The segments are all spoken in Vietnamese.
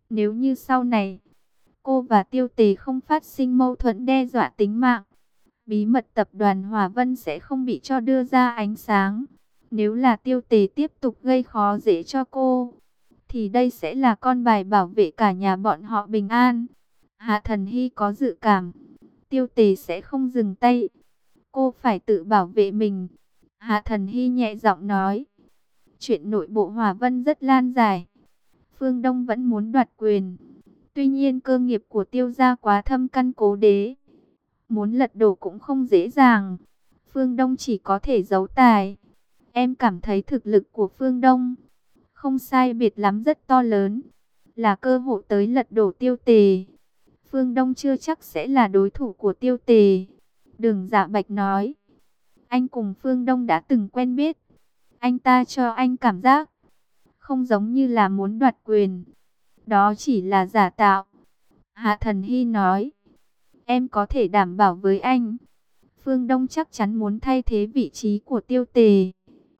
Nếu như sau này, cô và Tiêu Tề không phát sinh mâu thuẫn đe dọa tính mạng, bí mật tập đoàn Hòa Vân sẽ không bị cho đưa ra ánh sáng. Nếu là Tiêu Tề tiếp tục gây khó dễ cho cô, thì đây sẽ là con bài bảo vệ cả nhà bọn họ bình an. Hạ Thần Hy có dự cảm, Tiêu Tề sẽ không dừng tay. Cô phải tự bảo vệ mình. Hạ Thần Hy nhẹ giọng nói. Chuyện nội bộ Hòa Vân rất lan dài. Phương Đông vẫn muốn đoạt quyền. Tuy nhiên cơ nghiệp của Tiêu gia quá thâm căn cố đế. Muốn lật đổ cũng không dễ dàng. Phương Đông chỉ có thể giấu tài. Em cảm thấy thực lực của Phương Đông không sai biệt lắm, rất to lớn. Là cơ hội tới lật đổ Tiêu Tề. Phương Đông chưa chắc sẽ là đối thủ của Tiêu Tề. Đường Dạ Bạch nói. Anh cùng Phương Đông đã từng quen biết. Anh ta cho anh cảm giác không giống như là muốn đoạt quyền. Đó chỉ là giả tạo. Hạ Thần Hy nói. Em có thể đảm bảo với anh, Phương Đông chắc chắn muốn thay thế vị trí của Tiêu Tề.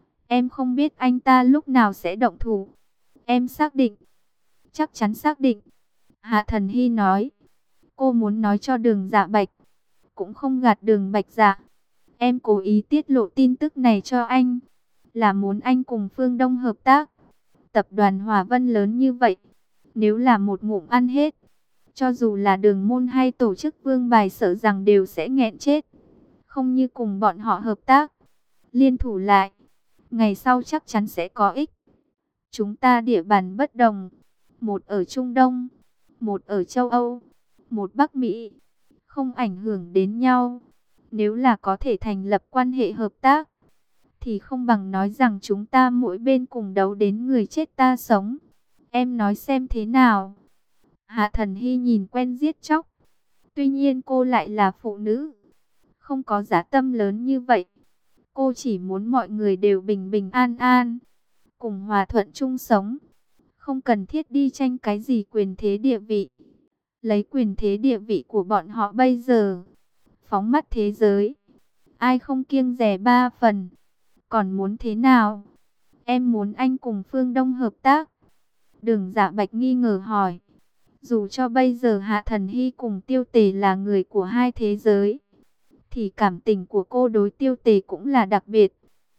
Em không biết anh ta lúc nào sẽ động thủ. Em xác định. Chắc chắn xác định. Hạ Thần Hy nói. Cô muốn nói cho Đường Dạ Bạch, cũng không gạt Đường Bạch Dạ. Em cố ý tiết lộ tin tức này cho anh, là muốn anh cùng Phương Đông hợp tác. Tập đoàn Hòa Vân lớn như vậy, nếu là một ngụm ăn hết, cho dù là Đường môn hay tổ chức Vương Bài sợ rằng đều sẽ nghẹn chết. Không như cùng bọn họ hợp tác, liên thủ lại, ngày sau chắc chắn sẽ có ích. Chúng ta địa bàn bất đồng, một ở Trung Đông, một ở châu Âu, một Bắc Mỹ, không ảnh hưởng đến nhau. Nếu là có thể thành lập quan hệ hợp tác, thì không bằng nói rằng chúng ta mỗi bên cùng đấu đến người chết ta sống. Em nói xem thế nào? Hạ Thần Hy nhìn quen giết chóc. Tuy nhiên cô lại là phụ nữ, không có dã tâm lớn như vậy. Cô chỉ muốn mọi người đều bình bình an an, cùng hòa thuận chung sống. Không cần thiết đi tranh cái gì quyền thế địa vị. Lấy quyền thế địa vị của bọn họ bây giờ, phóng mắt thế giới, ai không kiêng dè ba phần. Còn muốn thế nào? Em muốn anh cùng Phương Đông hợp tác. Đường Dạ Bạch nghi ngờ hỏi. Dù cho bây giờ Hạ Thần Hy cùng Tiêu Tề là người của hai thế giới, thì cảm tình của cô đối Tiêu Tề cũng là đặc biệt.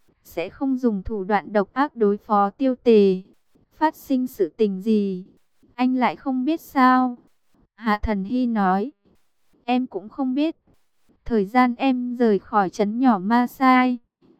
Sẽ không dùng thủ đoạn độc ác đối phó Tiêu Tề. Phát sinh sự tình gì, anh lại không biết sao? Hạ Thần Hy nói. Em cũng không biết. Thời gian em rời khỏi trấn nhỏ Ma Sai.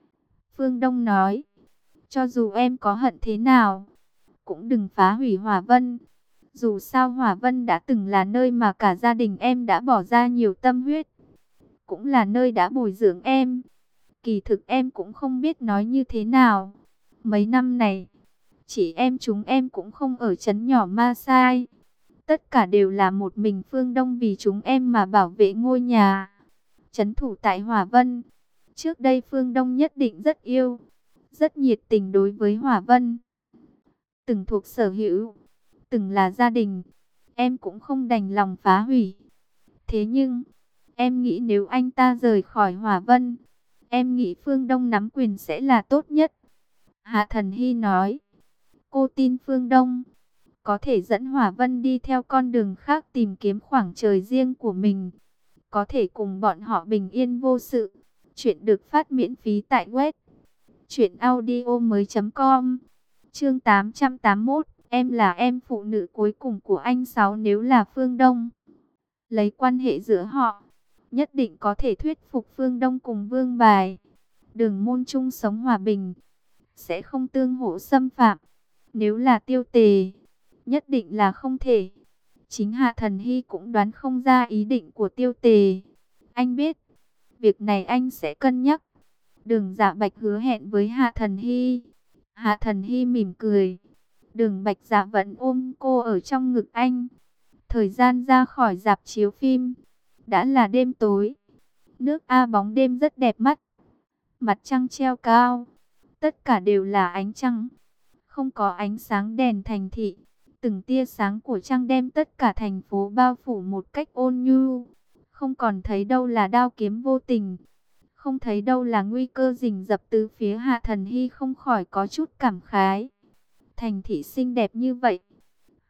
Phương Đông nói. Cho dù em có hận thế nào, cũng đừng phá hủy Hòa Vân. Dù sao Hòa Vân đã từng là nơi mà cả gia đình em đã bỏ ra nhiều tâm huyết, cũng là nơi đã bồi dưỡng em. Kỳ thực em cũng không biết nói như thế nào. Mấy năm này, chỉ em chúng em cũng không ở trấn nhỏ Ma Sai. Tất cả đều là một mình Phương Đông vì chúng em mà bảo vệ ngôi nhà, trấn thủ tại Hòa Vân. Trước đây Phương Đông nhất định rất yêu, rất nhiệt tình đối với Hòa Vân. Từng thuộc sở hữu, từng là gia đình. Em cũng không đành lòng phá hủy. Thế nhưng, em nghĩ nếu anh ta rời khỏi Hòa Vân, em nghĩ Phương Đông nắm quyền sẽ là tốt nhất. Hạ Thần Hy nói. Cô tin Phương Đông có thể dẫn Hòa Vân đi theo con đường khác, tìm kiếm khoảng trời riêng của mình, có thể cùng bọn họ bình yên vô sự. Chuyện được phát miễn phí tại web truyệnaudiomoi.com. Chương 881, em là em phụ nữ cuối cùng của anh Sáu. Nếu là Phương Đông, lấy quan hệ giữa họ, nhất định có thể thuyết phục Phương Đông cùng Vương Bài, Đường môn chung sống hòa bình, sẽ không tương hỗ xâm phạm. Nếu là Tiêu Tề, nhất định là không thể. Chính Hạ Thần Hy cũng đoán không ra ý định của Tiêu Tề. Anh biết, việc này anh sẽ cân nhắc. Đường Dạ Bạch hứa hẹn với Hạ Thần Hy. Hạ Thần Hy mỉm cười. Đường Bạch Dạ vẫn ôm cô ở trong ngực anh. Thời gian ra khỏi rạp chiếu phim, đã là đêm tối. Nước A bóng đêm rất đẹp mắt. Mặt trăng treo cao, tất cả đều là ánh trăng, không có ánh sáng đèn thành thị. Từng tia sáng của trăng đem tất cả thành phố bao phủ một cách ôn nhu. Không còn thấy đâu là đao kiếm vô tình, không thấy đâu là nguy cơ rình rập từ phía. Hạ Thần Hy không khỏi có chút cảm khái. Thành thị xinh đẹp như vậy,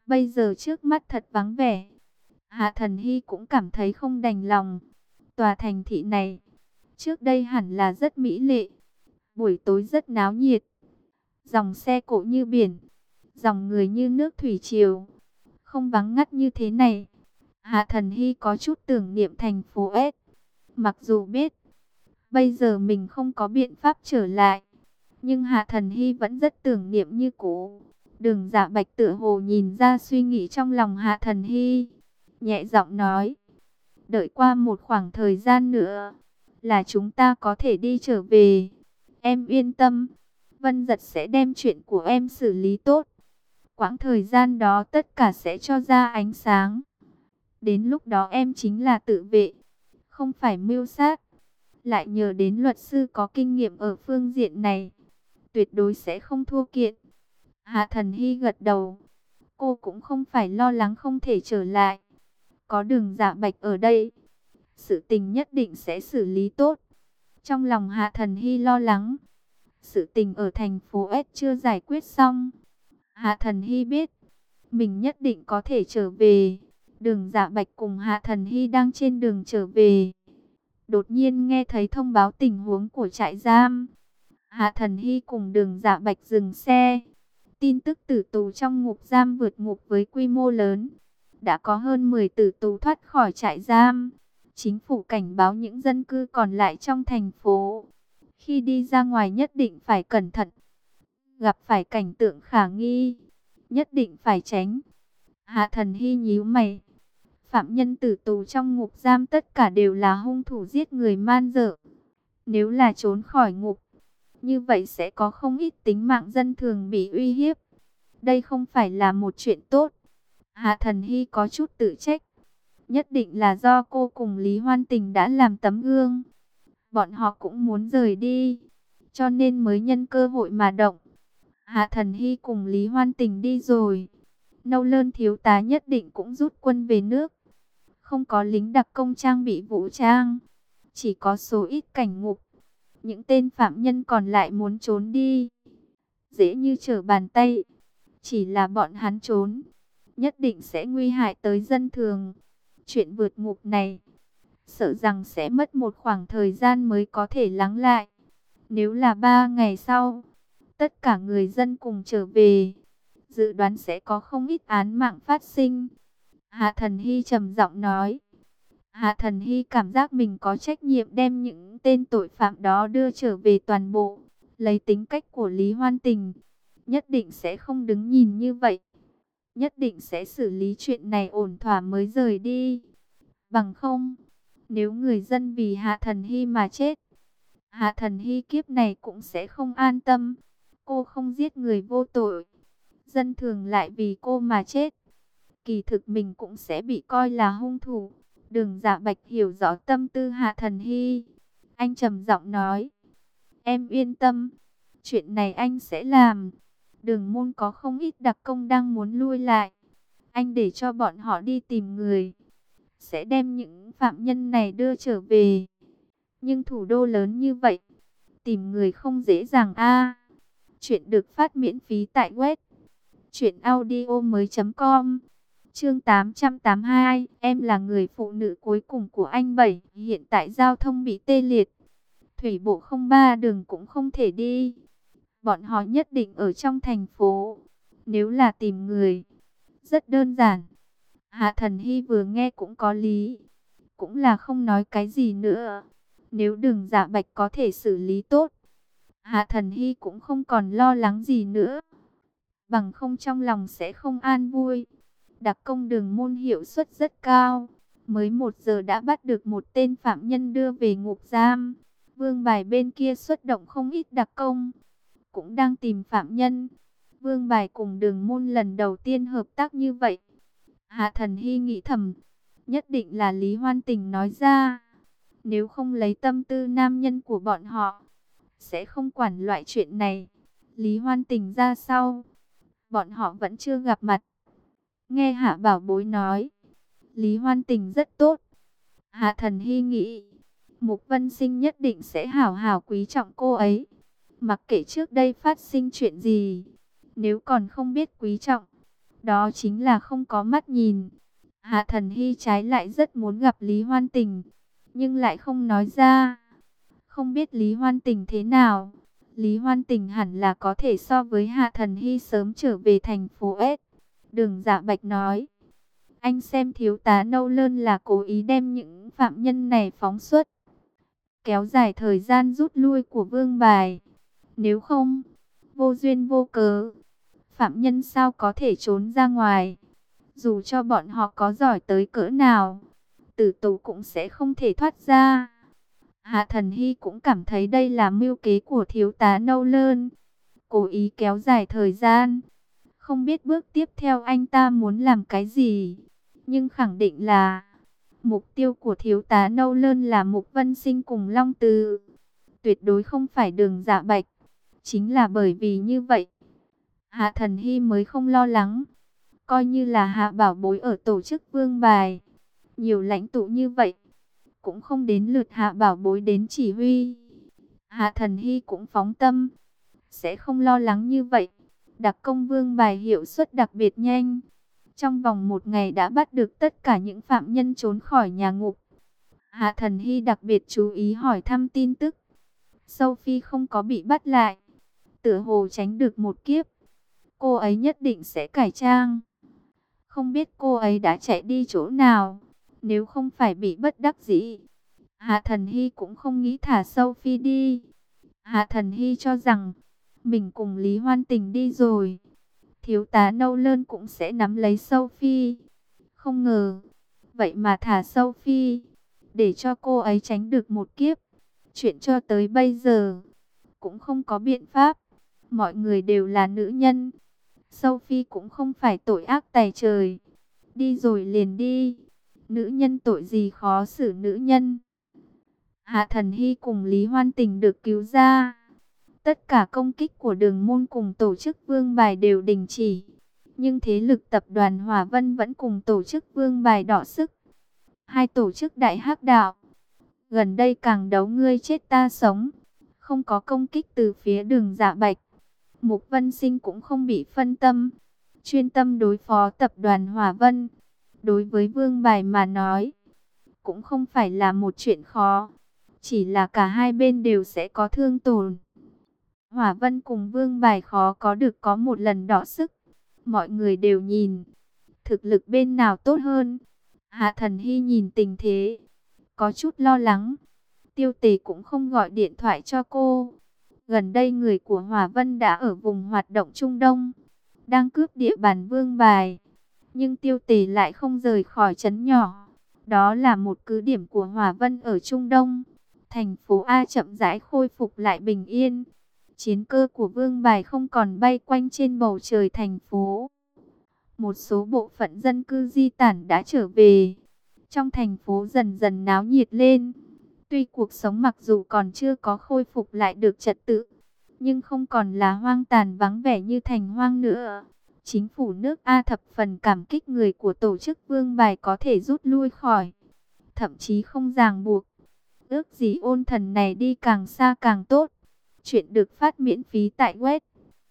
Bây giờ trước mắt thật vắng vẻ. Hạ Thần Hy cũng cảm thấy không đành lòng. Tòa thành thị này, trước đây hẳn là rất mỹ lệ. Buổi tối rất náo nhiệt. Dòng xe cộ như biển. Dòng người như nước thủy triều. Không vắng ngắt như thế này. Hạ Thần Hy có chút tưởng niệm thành phố S. Mặc dù biết, bây giờ mình không có biện pháp trở lại. Nhưng Hạ Thần Hy vẫn rất tưởng niệm như cũ. Đường Dạ Bạch tựa hồ nhìn ra suy nghĩ trong lòng Hạ Thần Hy. Nhẹ giọng nói, đợi qua một khoảng thời gian nữa, là chúng ta có thể đi trở về. Em yên tâm, Vân Giật sẽ đem chuyện của em xử lý tốt. Quãng thời gian đó tất cả sẽ cho ra ánh sáng. Đến lúc đó em chính là tự vệ, không phải mưu sát. Lại nhờ đến luật sư có kinh nghiệm ở phương diện này, tuyệt đối sẽ không thua kiện. Hạ Thần Hy gật đầu. Cô cũng không phải lo lắng không thể trở lại. Có Đường Dạ Bạch ở đây, sự tình nhất định sẽ xử lý tốt. Trong lòng Hạ Thần Hy lo lắng, sự tình ở thành phố S chưa giải quyết xong. Hạ Thần Hy biết, mình nhất định có thể trở về. Đường Dạ Bạch cùng Hạ Thần Hy đang trên đường trở về. Đột nhiên nghe thấy thông báo tình huống của trại giam. Hạ Thần Hy cùng Đường Dạ Bạch dừng xe. Tin tức tử tù trong ngục giam vượt ngục với quy mô lớn. Đã có hơn 10 tử tù thoát khỏi trại giam. Chính phủ cảnh báo những dân cư còn lại trong thành phố, khi đi ra ngoài nhất định phải cẩn thận. Gặp phải cảnh tượng khả nghi, nhất định phải tránh. Hạ Thần Hy nhíu mày. Phạm nhân tử tù trong ngục giam tất cả đều là hung thủ giết người man dợ. Nếu là trốn khỏi ngục, như vậy sẽ có không ít tính mạng dân thường bị uy hiếp. Đây không phải là một chuyện tốt. Hạ Thần Hy có chút tự trách. Nhất định là do cô cùng Lý Hoan Tình đã làm tấm gương. Bọn họ cũng muốn rời đi, cho nên mới nhân cơ hội mà động. Hạ Thần Hy cùng Lý Hoan Tình đi rồi, Nâu Lơn thiếu tá nhất định cũng rút quân về nước. Không có lính đặc công trang bị vũ trang, chỉ có số ít cảnh ngục. Những tên phạm nhân còn lại muốn trốn đi, dễ như trở bàn tay. Chỉ là bọn hắn trốn, nhất định sẽ nguy hại tới dân thường. Chuyện vượt ngục này, sợ rằng sẽ mất một khoảng thời gian mới có thể lắng lại. Nếu là 3 ngày sau, tất cả người dân cùng trở về, dự đoán sẽ có không ít án mạng phát sinh. Hạ Thần Hy trầm giọng nói. Hạ Thần Hy cảm giác mình có trách nhiệm đem những tên tội phạm đó đưa trở về toàn bộ. Lấy tính cách của Lý Hoan Tình, nhất định sẽ không đứng nhìn như vậy. Nhất định sẽ xử lý chuyện này ổn thỏa mới rời đi. Bằng không, nếu người dân vì Hạ Thần Hy mà chết, Hạ Thần Hy kiếp này cũng sẽ không an tâm. Cô không giết người vô tội, dân thường lại vì cô mà chết, kỳ thực mình cũng sẽ bị coi là hung thủ. Đường Dạ Bạch hiểu rõ tâm tư Hạ Thần Hy. Anh trầm giọng nói, em yên tâm, chuyện này anh sẽ làm. Đường môn có không ít đặc công đang muốn lui lại. Anh để cho bọn họ đi tìm người, sẽ đem những phạm nhân này đưa trở về. Nhưng thủ đô lớn như vậy, tìm người không dễ dàng a. Chuyện được phát miễn phí tại web truyệnaudiomoi.com. Chương 882, em là người phụ nữ cuối cùng của anh Bảy. Hiện tại giao thông bị tê liệt, thủy bộ 03 đường cũng không thể đi. Bọn họ nhất định ở trong thành phố. Nếu là tìm người, rất đơn giản. Hạ Thần Hy vừa nghe cũng có lý, cũng là không nói cái gì nữa. Nếu Đường Dạ Bạch có thể xử lý tốt, Hạ Thần Hy cũng không còn lo lắng gì nữa. Bằng không trong lòng sẽ không an vui. Đặc công Đường môn hiệu suất rất cao, mới 1 giờ đã bắt được một tên phạm nhân đưa về ngục giam. Vương Bài bên kia xuất động không ít đặc công, cũng đang tìm phạm nhân. Vương Bài cùng Đường môn lần đầu tiên hợp tác như vậy. Hạ Thần Hy nghĩ thầm, nhất định là Lý Hoan Tình nói ra. Nếu không lấy tâm tư nam nhân của bọn họ, sẽ không quản loại chuyện này. Lý Hoan Tình ra sau, bọn họ vẫn chưa gặp mặt. Nghe Hạ Bảo Bối nói, Lý Hoan Tình rất tốt. Hạ Thần Hy nghĩ, Mục Vân Sinh nhất định sẽ hảo hảo quý trọng cô ấy. Mặc kệ trước đây phát sinh chuyện gì, nếu còn không biết quý trọng, đó chính là không có mắt nhìn. Hạ Thần Hy trái lại rất muốn gặp Lý Hoan Tình, nhưng lại không nói ra. Không biết Lý Hoan Tình thế nào. Lý Hoan Tình hẳn là có thể so với Hạ Thần Hy sớm trở về thành phố S. Đường Dạ Bạch nói, anh xem thiếu tá Nâu Lơn là cố ý đem những phạm nhân này phóng xuất, kéo dài thời gian rút lui của Vương Bài. Nếu không, vô duyên vô cớ, phạm nhân sao có thể trốn ra ngoài. Dù cho bọn họ có giỏi tới cỡ nào, tử tù cũng sẽ không thể thoát ra. Hạ Thần Hy cũng cảm thấy đây là mưu kế của thiếu tá Nâu Lơn, cố ý kéo dài thời gian. Không biết bước tiếp theo anh ta muốn làm cái gì, nhưng khẳng định là mục tiêu của thiếu tá Nâu Lơn là Mục Vân Sinh cùng Long Từ, tuyệt đối không phải Đường Dạ Bạch. Chính là bởi vì như vậy, Hạ Thần Hy mới không lo lắng. Coi như là Hạ Bảo Bối ở tổ chức Vương Bài, nhiều lãnh tụ như vậy, cũng không đến lượt Hạ Bảo Bối đến chỉ huy. Hạ Thần Hy cũng phóng tâm, sẽ không lo lắng như vậy. Đặc công Vương Bài hiệu suất đặc biệt nhanh. Trong vòng 1 ngày đã bắt được tất cả những phạm nhân trốn khỏi nhà ngục. Hạ Thần Hy đặc biệt chú ý hỏi thăm tin tức. Sophie không có bị bắt lại, tựa hồ tránh được một kiếp. Cô ấy nhất định sẽ cải trang. Không biết cô ấy đã chạy đi chỗ nào, nếu không phải bị bất đắc dĩ. Hạ Thần Hy cũng không nghĩ thả Sophie đi. Hạ Thần Hy cho rằng mình cùng Lý Hoan Tình đi rồi, thiếu tá Nâu Lơn cũng sẽ nắm lấy Sophie. Không ngờ, vậy mà thả Sophie, để cho cô ấy tránh được một kiếp. Chuyện cho tới bây giờ, cũng không có biện pháp. Mọi người đều là nữ nhân. Sophie cũng không phải tội ác tày trời. Đi rồi liền đi. Nữ nhân tội gì khó xử nữ nhân. Hạ Thần Hy cùng Lý Hoan Tình được cứu ra. Tất cả công kích của Đường Môn cùng tổ chức Vương Bài đều đình chỉ. Nhưng thế lực tập đoàn Hòa Vân vẫn cùng tổ chức Vương Bài đọ sức. Hai tổ chức Đại Hắc Đạo gần đây càng đấu ngươi chết ta sống. Không có công kích từ phía Đường Dạ Bạch, Mục Vân Sinh cũng không bị phân tâm, chuyên tâm đối phó tập đoàn Hòa Vân. Đối với Vương Bài mà nói, cũng không phải là một chuyện khó, chỉ là cả hai bên đều sẽ có thương tổn. Hòa Vân cùng Vương Bài khó có được có một lần đọ sức. Mọi người đều nhìn thực lực bên nào tốt hơn. Hạ Thần Hy nhìn tình thế, có chút lo lắng. Tiêu Tề cũng không gọi điện thoại cho cô. Gần đây người của Hòa Vân đã ở vùng hoạt động Trung Đông, đang cướp địa bàn Vương Bài. Nhưng Tiêu Tề lại không rời khỏi trấn nhỏ. Đó là một cứ điểm của Hòa Vân ở Trung Đông. Thành phố A chậm rãi khôi phục lại bình yên. Chiến cơ của Vương Bài không còn bay quanh trên bầu trời thành phố. Một số bộ phận dân cư di tản đã trở về. Trong thành phố dần dần náo nhiệt lên. Tuy cuộc sống mặc dù còn chưa có khôi phục lại được trật tự, nhưng không còn là hoang tàn vắng vẻ như thành hoang nữa. Chính phủ nước A thập phần cảm kích người của tổ chức Vương Bài có thể rút lui khỏi, thậm chí không ràng buộc. Ước gì ôn thần này đi càng xa càng tốt. Chuyện được phát miễn phí tại web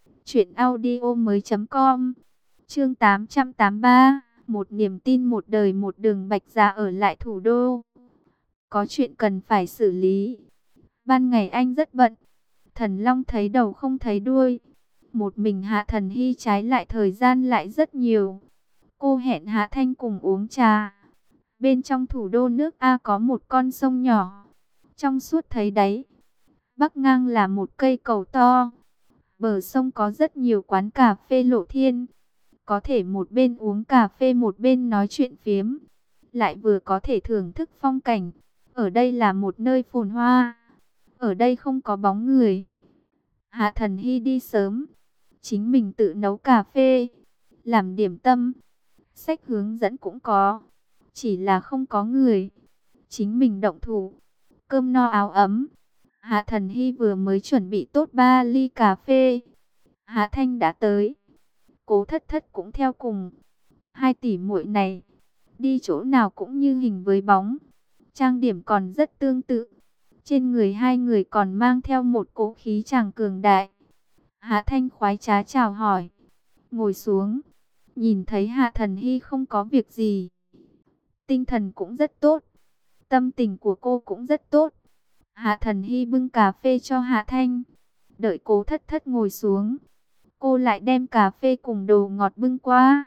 truyệnaudiomoi.com. Chương 883, một niềm tin một đời một đường. Bạch Dạ ở lại thủ đô, có chuyện cần phải xử lý. Ban ngày anh rất bận, Thần Long thấy đầu không thấy đuôi. Một mình Hạ Thần Hy trái lại thời gian lại rất nhiều. Cô hẹn Hạ Thanh cùng uống trà. Bên trong thủ đô nước A có một con sông nhỏ, trong suốt thấy đáy. Bắc ngang là một cây cầu to. Bờ sông có rất nhiều quán cà phê lộ thiên. Có thể một bên uống cà phê một bên nói chuyện phiếm, lại vừa có thể thưởng thức phong cảnh. Ở đây là một nơi phồn hoa. Ở đây không có bóng người. Hạ Thần Hy đi sớm, chính mình tự nấu cà phê, làm điểm tâm. Sách hướng dẫn cũng có, chỉ là không có người. Chính mình động thủ, cơm no áo ấm. Hạ Thần Hy vừa mới chuẩn bị tốt 3 ly cà phê, Hạ Thanh đã tới. Cố Thất Thất cũng theo cùng. Hai tỷ muội này đi chỗ nào cũng như hình với bóng. Trang điểm còn rất tương tự. Trên người hai người còn mang theo một cỗ khí chàng cường đại. Hạ Thanh khoái trá chào hỏi, ngồi xuống. Nhìn thấy Hạ Thần Hy không có việc gì, tinh thần cũng rất tốt, tâm tình của cô cũng rất tốt. Hạ Thần Hy bưng cà phê cho Hạ Thanh, đợi Cố Thất Thất ngồi xuống, cô lại đem cà phê cùng đồ ngọt bưng qua.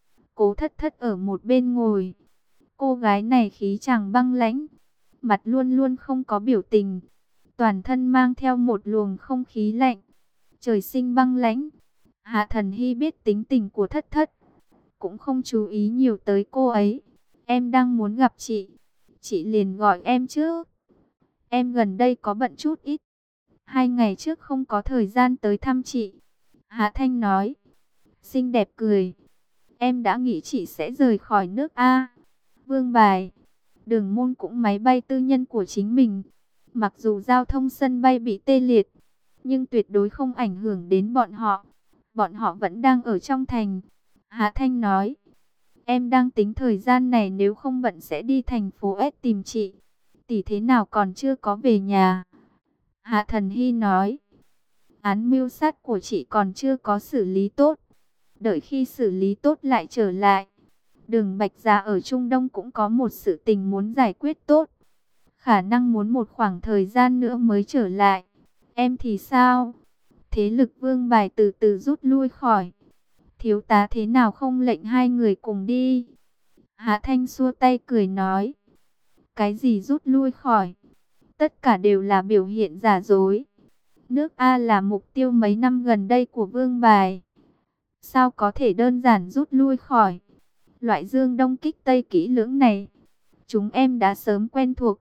Cố Thất Thất ở một bên ngồi, cô gái này khí chàng băng lãnh, mặt luôn luôn không có biểu tình, toàn thân mang theo một luồng không khí lạnh, trời sinh băng lãnh. Hạ Thần Hy biết tính tình của Thất Thất, cũng không chú ý nhiều tới cô ấy. Em đang muốn gặp chị liền gọi em chứ. Em gần đây có bận chút ít, 2 ngày trước không có thời gian tới thăm chị. Hạ Thanh nói, xinh đẹp cười. Em đã nghĩ chị sẽ rời khỏi nước A. Vương Bài, Đường Môn cũng máy bay tư nhân của chính mình. Mặc dù giao thông sân bay bị tê liệt, nhưng tuyệt đối không ảnh hưởng đến bọn họ. Bọn họ vẫn đang ở trong thành. Hạ Thanh nói, em đang tính thời gian này nếu không bận sẽ đi thành phố S tìm chị. Tỷ thế nào còn chưa có về nhà. Hạ Thần Hy nói, án mưu sát của chị còn chưa có xử lý tốt. Đợi khi xử lý tốt lại trở lại. Đường Bạch Gia ở Trung Đông cũng có một sự tình muốn giải quyết tốt. Khả năng muốn một khoảng thời gian nữa mới trở lại. Em thì sao? Thế lực Vương Bài từ từ rút lui khỏi. Thiếu tá thế nào không lệnh hai người cùng đi? Hạ Thanh xua tay cười nói, cái gì rút lui khỏi? Tất cả đều là biểu hiện giả dối. Nước A là mục tiêu mấy năm gần đây của Vương Bài. Sao có thể đơn giản rút lui khỏi? Loại dương đông kích tây kỹ lưỡng này, chúng em đã sớm quen thuộc.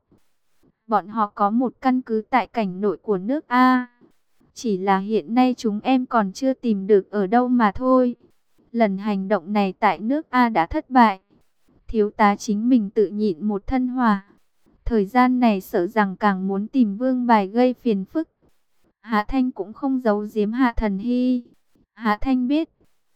Bọn họ có một căn cứ tại cảnh nội của nước A. Chỉ là hiện nay chúng em còn chưa tìm được ở đâu mà thôi. Lần hành động này tại nước A đã thất bại. Thiếu tá chính mình tự nhịn một thân hỏa. Thời gian này sợ rằng càng muốn tìm Vương Bài gây phiền phức. Hạ Thanh cũng không giấu giếm Hạ Thần Hy. Hạ Thanh biết,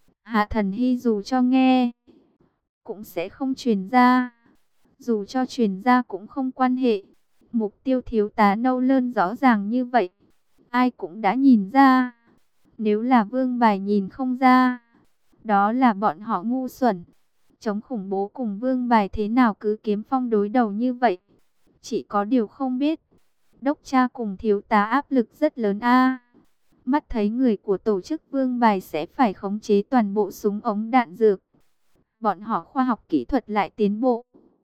Hạ Thần Hy dù cho nghe, cũng sẽ không truyền ra. Dù cho truyền ra cũng không quan hệ. Mục tiêu thiếu tá nâu lơn rõ ràng như vậy, ai cũng đã nhìn ra. Nếu là Vương Bài nhìn không ra, đó là bọn họ ngu xuẩn. Chống khủng bố cùng Vương Bài thế nào cứ kiếm phong đối đầu như vậy. Chỉ có điều không biết, đốc cha cùng thiếu tá áp lực rất lớn a. Mắt thấy người của tổ chức Vương Bài sẽ phải khống chế toàn bộ súng ống đạn dược. Bọn họ khoa học kỹ thuật lại tiến bộ.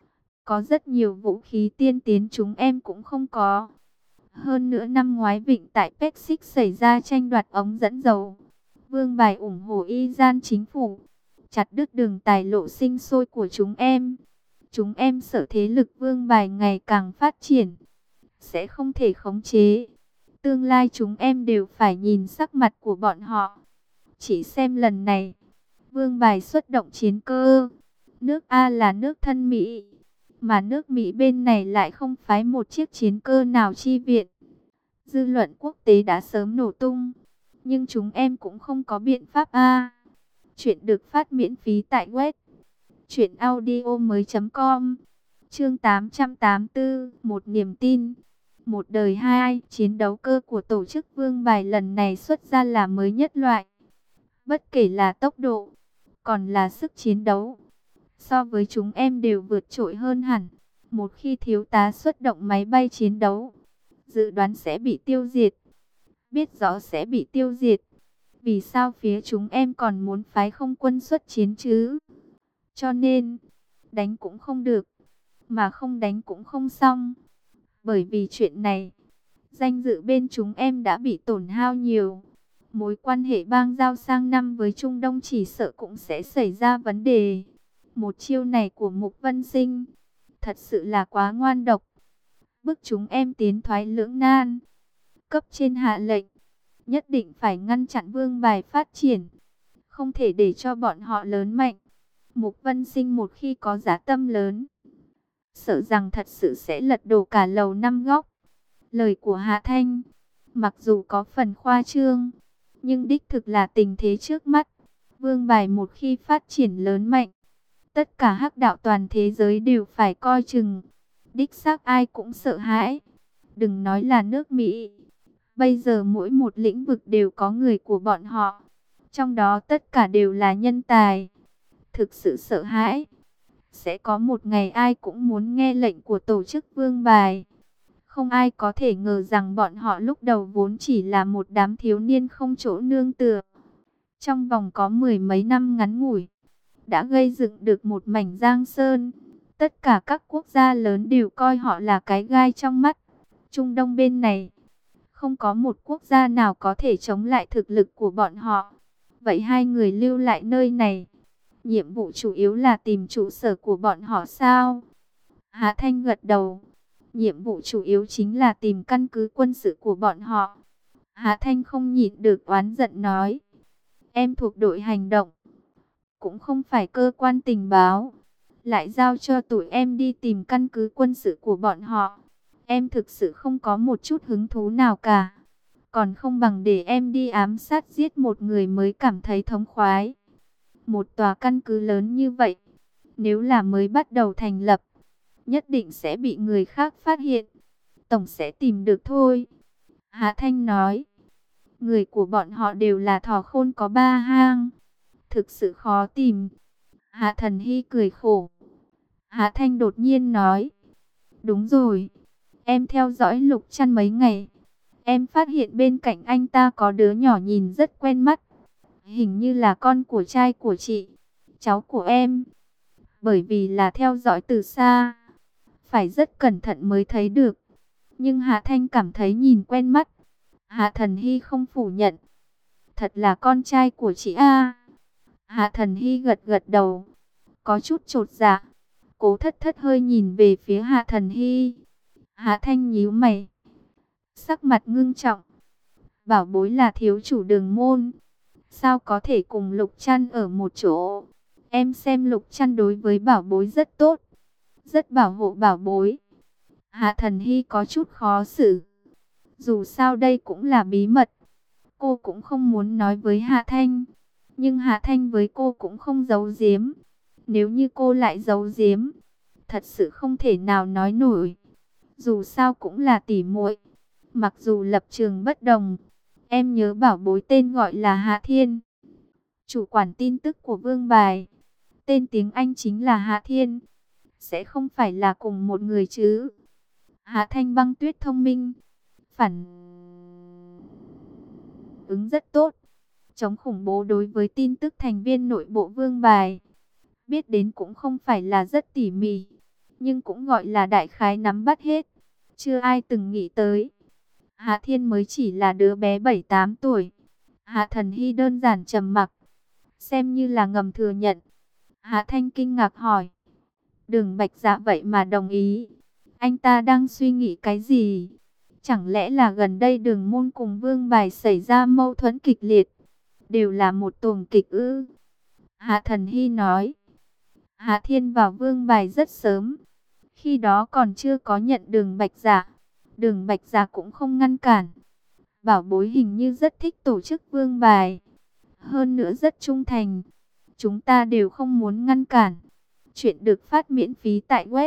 Có rất nhiều vũ khí tiên tiến chúng em cũng không có. Hơn nữa năm ngoái vịnh tại Pexik xảy ra tranh đoạt ống dẫn dầu. Vương Bài ủng hộ Iran chính phủ, chặt đứt đường tài lộ sinh sôi của chúng em. Chúng em sợ thế lực Vương Bài ngày càng phát triển, sẽ không thể khống chế. Tương lai chúng em đều phải nhìn sắc mặt của bọn họ. Chỉ xem lần này, Vương Bài xuất động chiến cơ. Nước A là nước thân Mỹ, mà nước Mỹ bên này lại không phái một chiếc chiến cơ nào chi viện. Dư luận quốc tế đã sớm nổ tung, nhưng chúng em cũng không có biện pháp a. Chuyện được phát miễn phí tại web truyệnaudiomoi.com. Chương 884, một niềm tin, một đời hai. Chiến đấu cơ của tổ chức Vương Bài lần này xuất ra là mới nhất loại. Bất kể là tốc độ, còn là sức chiến đấu, so với chúng em đều vượt trội hơn hẳn. Một khi thiếu tá xuất động máy bay chiến đấu, dự đoán sẽ bị tiêu diệt. Biết rõ sẽ bị tiêu diệt, vì sao phía chúng em còn muốn phái không quân xuất chiến chứ? Cho nên, đánh cũng không được, mà không đánh cũng không xong. Bởi vì chuyện này, danh dự bên chúng em đã bị tổn hao nhiều. Mối quan hệ bang giao sang năm với Trung Đông chỉ sợ cũng sẽ xảy ra vấn đề. Một chiêu này của Mục Vân Sinh thật sự là quá ngoan độc, bức chúng em tiến thoái lưỡng nan. Cấp trên hạ lệnh, nhất định phải ngăn chặn Vương Bài phát triển, không thể để cho bọn họ lớn mạnh. Mục Vân Sinh một khi có dã tâm lớn, sợ rằng thật sự sẽ lật đổ cả lầu năm góc. Lời của Hạ Thanh, mặc dù có phần khoa trương, nhưng đích thực là tình thế trước mắt. Vương Bài một khi phát triển lớn mạnh, tất cả hắc đạo toàn thế giới đều phải coi chừng. Đích xác ai cũng sợ hãi. Đừng nói là nước Mỹ, bây giờ mỗi một lĩnh vực đều có người của bọn họ. Trong đó tất cả đều là nhân tài. thực sự sợ hãi. Sẽ có một ngày ai cũng muốn nghe lệnh của tổ chức Vương Bài. Không ai có thể ngờ rằng bọn họ lúc đầu vốn chỉ là một đám thiếu niên không chỗ nương tựa. Trong vòng có mười mấy năm ngắn ngủi, đã gây dựng được một mảnh Giang Sơn. Tất cả các quốc gia lớn đều coi họ là cái gai trong mắt. Trung Đông bên này, không có một quốc gia nào có thể chống lại thực lực của bọn họ. Vậy hai người lưu lại nơi này, nhiệm vụ chủ yếu là tìm trụ sở của bọn họ sao? Hạ Thanh gật đầu. Nhiệm vụ chủ yếu chính là tìm căn cứ quân sự của bọn họ. Hạ Thanh không nhịn được oán giận nói. Em thuộc đội hành động, cũng không phải cơ quan tình báo. Lại giao cho tụi em đi tìm căn cứ quân sự của bọn họ. Em thực sự không có một chút hứng thú nào cả. Còn không bằng để em đi ám sát giết một người mới cảm thấy thống khoái. Một tòa căn cứ lớn như vậy, nếu là mới bắt đầu thành lập, nhất định sẽ bị người khác phát hiện. Tổng sẽ tìm được thôi. Hạ Thanh nói. Người của bọn họ đều là thỏ khôn có ba hang. Thực sự khó tìm. Hạ Thần Hy cười khổ. Hạ Thanh đột nhiên nói. Đúng rồi. Em theo dõi Lục Trăn mấy ngày. Em phát hiện bên cạnh anh ta có đứa nhỏ nhìn rất quen mắt. Hình như là con của trai của chị, cháu của em. Bởi vì là theo dõi từ xa, phải rất cẩn thận mới thấy được. Nhưng Hạ Thanh cảm thấy nhìn quen mắt. Hạ Thần Hy không phủ nhận. Thật là con trai của chị a. Hạ Thần Hy gật gật đầu, có chút chột dạ. Cố Thất Thất hơi nhìn về phía Hạ Thần Hy. Hạ Thanh nhíu mày, sắc mặt ngưng trọng. Bảo bối là thiếu chủ Đường môn, sao có thể cùng Lục Trăn ở một chỗ? Em xem Lục Trăn đối với bảo bối rất tốt, rất bảo hộ bảo bối. Hạ Thần Hy có chút khó xử. Dù sao đây cũng là bí mật, cô cũng không muốn nói với Hạ Thanh. Nhưng Hạ Thanh với cô cũng không giấu giếm. Nếu như cô lại giấu giếm, thật sự không thể nào nói nổi. Dù sao cũng là tỉ muội, mặc dù lập trường bất đồng. Em nhớ bảo bối tên gọi là Hạ Thiên, chủ quản tin tức của Vương Bài. Tên tiếng Anh chính là Hạ Thiên. Sẽ không phải là cùng một người chứ? Hạ Thanh Băng Tuyết thông minh, phản ứng rất tốt, chống khủng bố đối với tin tức thành viên nội bộ Vương Bài. Biết đến cũng không phải là rất tỉ mỉ, nhưng cũng gọi là đại khái nắm bắt hết. Chưa ai từng nghĩ tới, Hạ Thiên mới chỉ là đứa bé 7-8 tuổi. Hạ Thần Hy đơn giản trầm mặc, xem như là ngầm thừa nhận. Hạ Thanh kinh ngạc hỏi. Đường Bạch Dạ vậy mà đồng ý? Anh ta đang suy nghĩ cái gì? Chẳng lẽ là gần đây Đường môn cùng Vương Bài xảy ra mâu thuẫn kịch liệt? Đều là một tuồng kịch ư? Hạ Thần Hy nói. Hạ Thiên vào Vương Bài rất sớm. Khi đó còn chưa có nhận Đường Bạch Dạ. Đường Bạch Dạ cũng không ngăn cản. Bảo bối hình như rất thích tổ chức Vương Bài, hơn nữa rất trung thành. Chúng ta đều không muốn ngăn cản. Chuyện được phát miễn phí tại web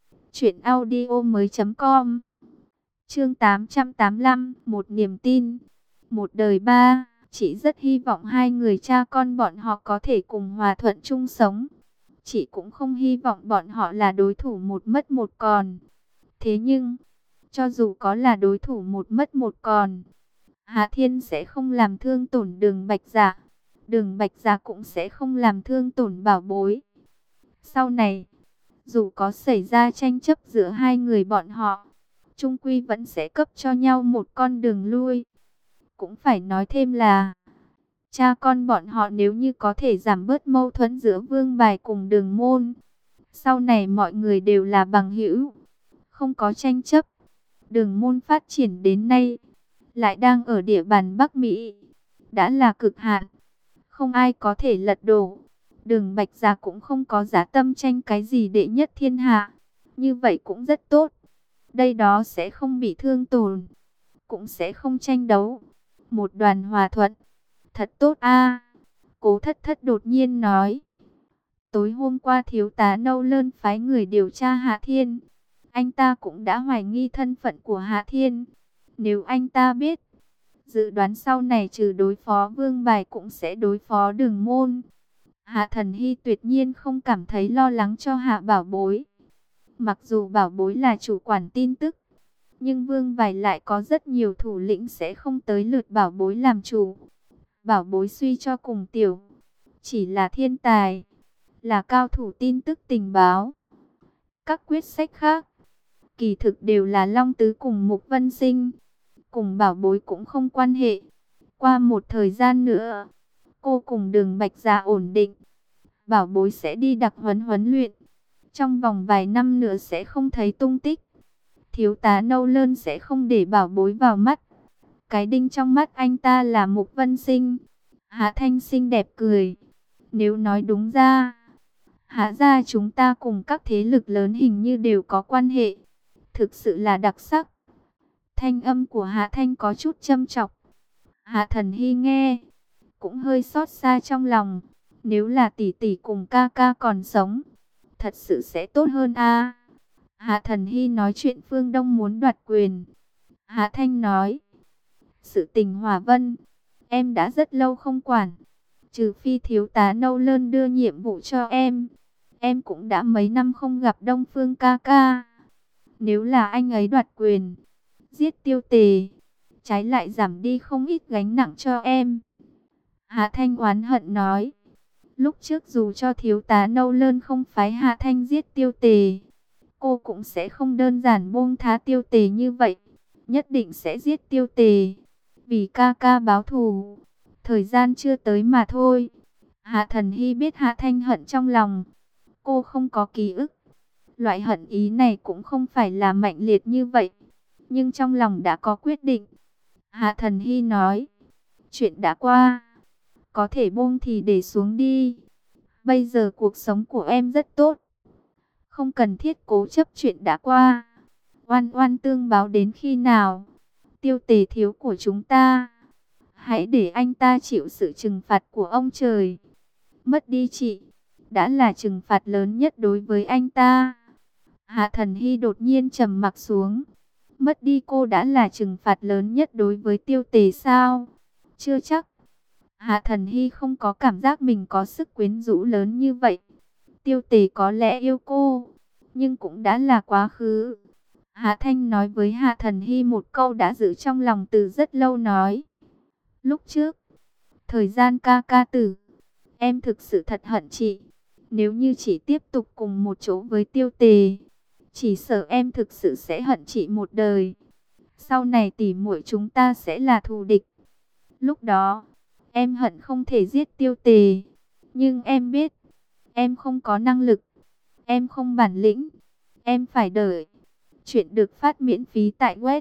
truyệnaudiomoi.com. Chương 885, một niềm tin, một đời ba. Chị rất hy vọng hai người cha con bọn họ có thể cùng hòa thuận chung sống. Chị cũng không hy vọng bọn họ là đối thủ một mất một còn. Thế nhưng, cho dù có là đối thủ một mất một còn, Hạ Thiên sẽ không làm thương tổn Đường Bạch Dạ. Đường Bạch Dạ cũng sẽ không làm thương tổn bảo bối. Sau này, dù có xảy ra tranh chấp giữa hai người bọn họ, chung quy vẫn sẽ cấp cho nhau một con đường lui. Cũng phải nói thêm là, cha con bọn họ nếu như có thể giảm bớt mâu thuẫn giữa Vương Bài cùng Đường môn, sau này mọi người đều là bằng hữu, không có tranh chấp. Đường môn phát triển đến nay, lại đang ở địa bàn Bắc Mỹ, đã là cực hạn, không ai có thể lật đổ. Đường Bạch Dạ cũng không có dã tâm tranh cái gì đệ nhất thiên hạ, như vậy cũng rất tốt. Đây đó sẽ không bị thương tổn, cũng sẽ không tranh đấu. Một đoàn hòa thuận, thật tốt a. Cố Thất Thất đột nhiên nói. Tối hôm qua thiếu tá Nâu Lơn phái người điều tra Hạ Thiên. Anh ta cũng đã hoài nghi thân phận của Hạ Thiên. Nếu anh ta biết, dự đoán sau này trừ đối phó Vương Bài cũng sẽ đối phó Đường môn. Hạ Thần Hy tuyệt nhiên không cảm thấy lo lắng cho Hạ Bảo Bối. Mặc dù Bảo Bối là chủ quản tin tức, nhưng Vương Vải lại có rất nhiều thủ lĩnh sẽ không tới lượt Bảo Bối làm chủ. Bảo Bối suy cho cùng tiểu, chỉ là thiên tài, là cao thủ tin tức tình báo. Các quyết sách khác, kỳ thực đều là Long Tứ cùng Mục Vân Sinh, cùng Bảo Bối cũng không quan hệ. Qua một thời gian nữa, cô cùng Đường Bạch Dạ ổn định, Bảo Bối sẽ đi đặc huấn luyện. Trong vòng vài năm nữa sẽ không thấy tung tích. Thiếu tá Nâu Lơn sẽ không để Bảo Bối vào mắt. Cái đinh trong mắt anh ta là Mục Vân Sinh. Hạ Thanh xinh đẹp cười. Nếu nói đúng ra, Hạ gia chúng ta cùng các thế lực lớn hình như đều có quan hệ. Thực sự là đặc sắc. Thanh âm của Hạ Thanh có chút châm chọc. Hạ Thần Hy nghe, cũng hơi xót xa trong lòng. Nếu là tỷ tỷ cùng ca ca còn sống, thật sự sẽ tốt hơn a. Hạ Thần Hy nói chuyện Phương Đông muốn đoạt quyền. Hạ Thanh nói, sự tình Hòa Vân, em đã rất lâu không quản. Trừ phi thiếu tá Nâu Lơn đưa nhiệm vụ cho em cũng đã mấy năm không gặp Đông Phương ca ca. Nếu là anh ấy đoạt quyền, giết Tiêu Tề, trái lại giảm đi không ít gánh nặng cho em. Hạ Thanh oán hận nói, lúc trước dù cho thiếu tá Nâu Lơn không phái Hạ Thanh giết Tiêu Tề, cô cũng sẽ không đơn giản buông tha Tiêu Tề như vậy. Nhất định sẽ giết Tiêu Tề, vì ca ca báo thù. Thời gian chưa tới mà thôi. Hạ Thần Hy biết Hạ Thanh hận trong lòng. Cô không có ký ức. Loại hận ý này cũng không phải là mạnh liệt như vậy, nhưng trong lòng đã có quyết định. Hạ Thần Hy nói, chuyện đã qua, có thể buông thì để xuống đi. Bây giờ cuộc sống của em rất tốt, không cần thiết cố chấp chuyện đã qua. Oan oan tương báo đến khi nào? Tiêu Tề thiếu của chúng ta, hãy để anh ta chịu sự trừng phạt của ông trời. Mất đi chị, đã là trừng phạt lớn nhất đối với anh ta. Hạ Thần Hy đột nhiên trầm mặc xuống. Mất đi cô đã là trừng phạt lớn nhất đối với Tiêu Tề sao? Chưa chắc. Hạ Thần Hy không có cảm giác mình có sức quyến rũ lớn như vậy. Tiêu Tề có lẽ yêu cô, nhưng cũng đã là quá khứ. Hạ Thanh nói với Hạ Thần Hy một câu đã giữ trong lòng từ rất lâu, nói, lúc trước, thời gian ca ca tử, em thực sự thật hận chị. Nếu như chỉ tiếp tục cùng một chỗ với Tiêu Tề, chỉ sợ em thực sự sẽ hận chị một đời. Sau này tỉ muội chúng ta sẽ là thù địch. Lúc đó, em hận không thể giết Tiêu Tề. Nhưng em biết, em không có năng lực, em không bản lĩnh, em phải đợi. Chuyện được phát miễn phí tại web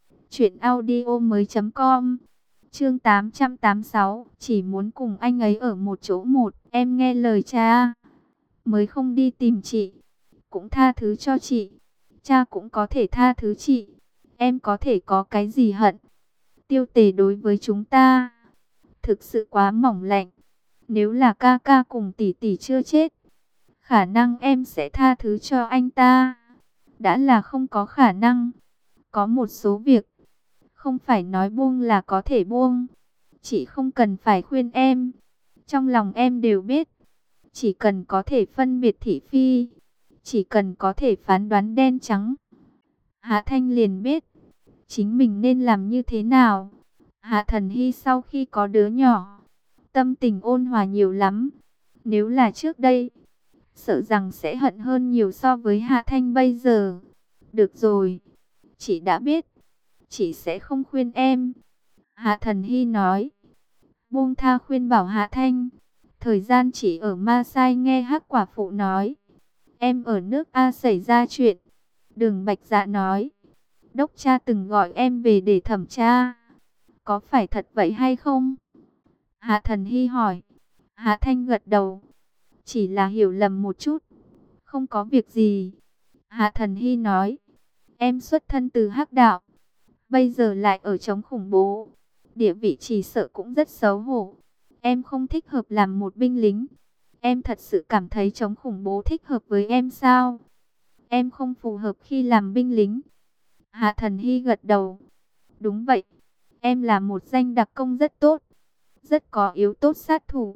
truyệnaudiomoi.com. Chương 886, chỉ muốn cùng anh ấy ở một chỗ một. Em nghe lời cha, mới không đi tìm chị, cũng tha thứ cho chị. Cha cũng có thể tha thứ chị. Em có thể có cái gì hận? Tiêu Tề đối với chúng ta thực sự quá mỏng lạnh. Nếu là ca ca cùng tỷ tỷ chưa chết, khả năng em sẽ tha thứ cho anh ta. Đã là không có khả năng. Có một số việc, không phải nói buông là có thể buông. Chị không cần phải khuyên em. Trong lòng em đều biết. Chỉ cần có thể phân biệt thị phi, chỉ cần có thể phán đoán đen trắng, Hạ Thanh liền biết chính mình nên làm như thế nào. Hạ Thần Hy sau khi có đứa nhỏ, tâm tình ôn hòa nhiều lắm. Nếu là trước đây, sợ rằng sẽ hận hơn nhiều so với Hạ Thanh bây giờ. Được rồi, chị đã biết, chị sẽ không khuyên em. Hạ Thần Hy nói, buông tha khuyên bảo Hạ Thanh. Thời gian chỉ ở Ma Sai nghe Hắc Quả Phụ nói, em ở nước A xảy ra chuyện. Đường Bạch Dạ nói, đốc cha từng gọi em về để thẩm tra. Có phải thật vậy hay không? Hạ Thần Hy hỏi. Hạ Thanh gật đầu. Chỉ là hiểu lầm một chút, không có việc gì. Hạ Thần Hy nói, em xuất thân từ Hắc Đạo, bây giờ lại ở chống khủng bố, địa vị chỉ sợ cũng rất xấu hổ. Em không thích hợp làm một binh lính. Em thật sự cảm thấy chống khủng bố thích hợp với em sao? Em không phù hợp khi làm binh lính. Hạ Thần Hy gật đầu. Đúng vậy, em là một danh đặc công rất tốt, rất có yếu tố sát thủ.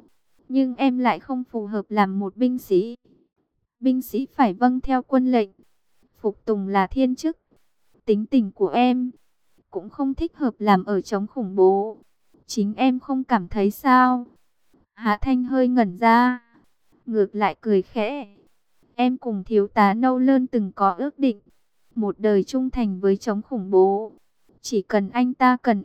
nhưng em lại không phù hợp làm một binh sĩ. Binh sĩ phải vâng theo quân lệnh, phục tùng là thiên chức. Tính tình của em cũng không thích hợp làm ở chống khủng bố. Chính em không cảm thấy sao? Hạ Thanh hơi ngẩn ra, ngược lại cười khẽ. Em cùng thiếu tá Nolan từng có ước định, một đời trung thành với chống khủng bố. Chỉ cần anh ta cần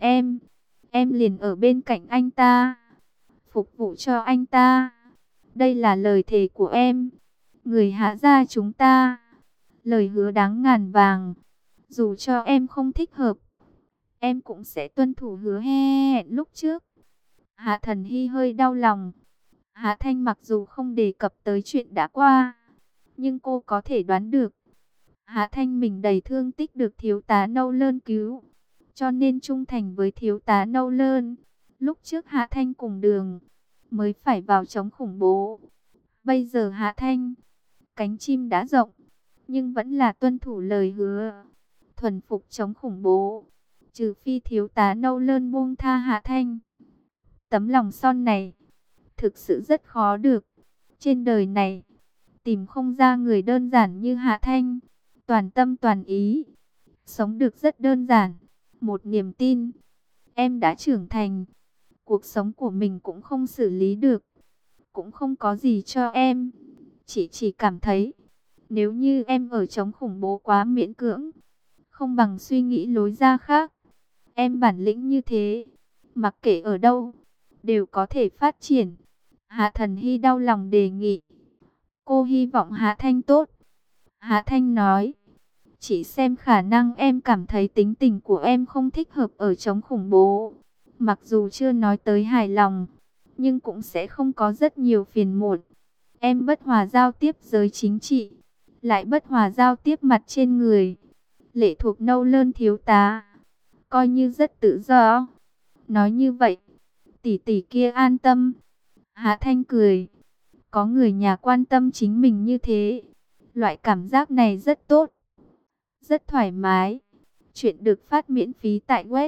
em liền ở bên cạnh anh ta, phục vụ cho anh ta. Đây là lời thề của em, người Hạ gia chúng ta. Lời hứa đáng ngàn vàng. Dù cho em không thích hợp, em cũng sẽ tuân thủ hứa hẹn lúc trước. Hạ Thần Hy hơi đau lòng. Hạ Thanh mặc dù không đề cập tới chuyện đã qua, nhưng cô có thể đoán được. Hạ Thanh mình đầy thương tích được thiếu tá Nolan cứu, cho nên trung thành với thiếu tá Nolan. Lúc trước Hạ Thanh cùng Đường mới phải vào chống khủng bố. Bây giờ Hạ Thanh, cánh chim đã rộng, nhưng vẫn là tuân thủ lời hứa, thuần phục chống khủng bố. Trừ phi thiếu tá Nolan buông tha Hạ Thanh. Tấm lòng son này thực sự rất khó được. Trên đời này, tìm không ra người đơn giản như Hạ Thanh, toàn tâm toàn ý, sống được rất đơn giản, một niềm tin. Em đã trưởng thành, cuộc sống của mình cũng không xử lý được, cũng không có gì cho em. Chỉ cảm thấy, nếu như em ở chống khủng bố quá miễn cưỡng, không bằng suy nghĩ lối ra khác. Em bản lĩnh như thế, mặc kệ ở đâu, đều có thể phát triển. Hạ Thần Hy đau lòng đề nghị. Cô hy vọng Hạ Thanh tốt. Hạ Thanh nói, chỉ xem khả năng em cảm thấy tính tình của em không thích hợp ở chống khủng bố. Mặc dù chưa nói tới hài lòng, nhưng cũng sẽ không có rất nhiều phiền muộn. Em bất hòa giao tiếp giới chính trị, lại bất hòa giao tiếp mặt trên người. Lệ thuộc Nolan thiếu tá, coi như rất tự do. Nói như vậy, tỷ tỷ kia an tâm. Hạ Thanh cười. Có người nhà quan tâm chính mình như thế, loại cảm giác này rất tốt, rất thoải mái. Chuyện được phát miễn phí tại web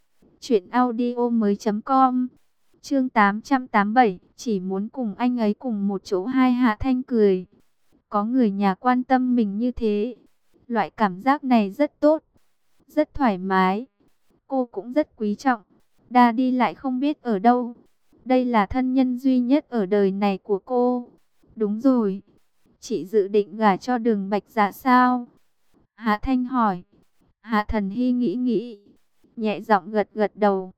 truyệnaudiomoi.com. Chương 887, chỉ muốn cùng anh ấy cùng một chỗ. Hai Hạ Thanh cười. Có người nhà quan tâm mình như thế, loại cảm giác này rất tốt, rất thoải mái. Cô cũng rất quý trọng. Đa đi lại không biết ở đâu. Đây là thân nhân duy nhất ở đời này của cô. Đúng rồi, chị dự định gả cho Đường Bạch Dạ sao? Hạ Thanh hỏi. Hạ Thần Hy nghĩ, nhẹ giọng gật gật đầu.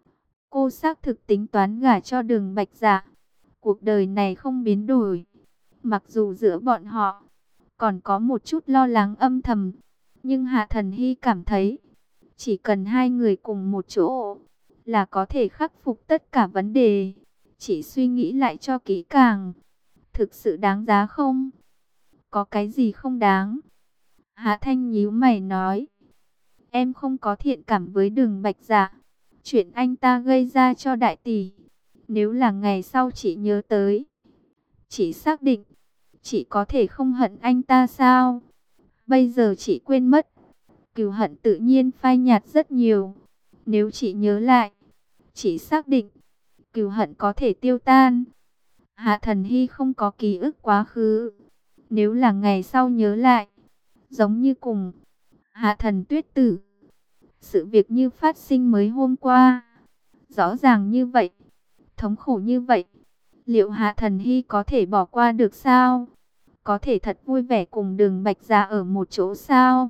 Cô xác thực tính toán gả cho Đường Bạch Dạ. Cuộc đời này không biến đổi. Mặc dù giữa bọn họ còn có một chút lo lắng âm thầm, nhưng Hạ Thần Hy cảm thấy, chỉ cần hai người cùng một chỗ là có thể khắc phục tất cả vấn đề. Chỉ suy nghĩ lại cho kỹ càng, thực sự đáng giá không? Có cái gì không đáng? Hạ Thanh nhíu mày nói, em không có thiện cảm với Đường Bạch Dạ. Chuyện anh ta gây ra cho đại tỷ, nếu là ngày sau chị nhớ tới, chị xác định, chị có thể không hận anh ta sao? Bây giờ chị quên mất, cừu hận tự nhiên phai nhạt rất nhiều. Nếu chị nhớ lại, chị xác định, cừu hận có thể tiêu tan. Hạ Thần Hy không có ký ức quá khứ. Nếu là ngày sau nhớ lại, giống như cùng Hạ Thần Tuyết Tử, sự việc như phát sinh mới hôm qua. Rõ ràng như vậy, thống khổ như vậy, liệu Hạ Thần Hy có thể bỏ qua được sao? Có thể thật vui vẻ cùng Đường Bạch Dạ ở một chỗ sao?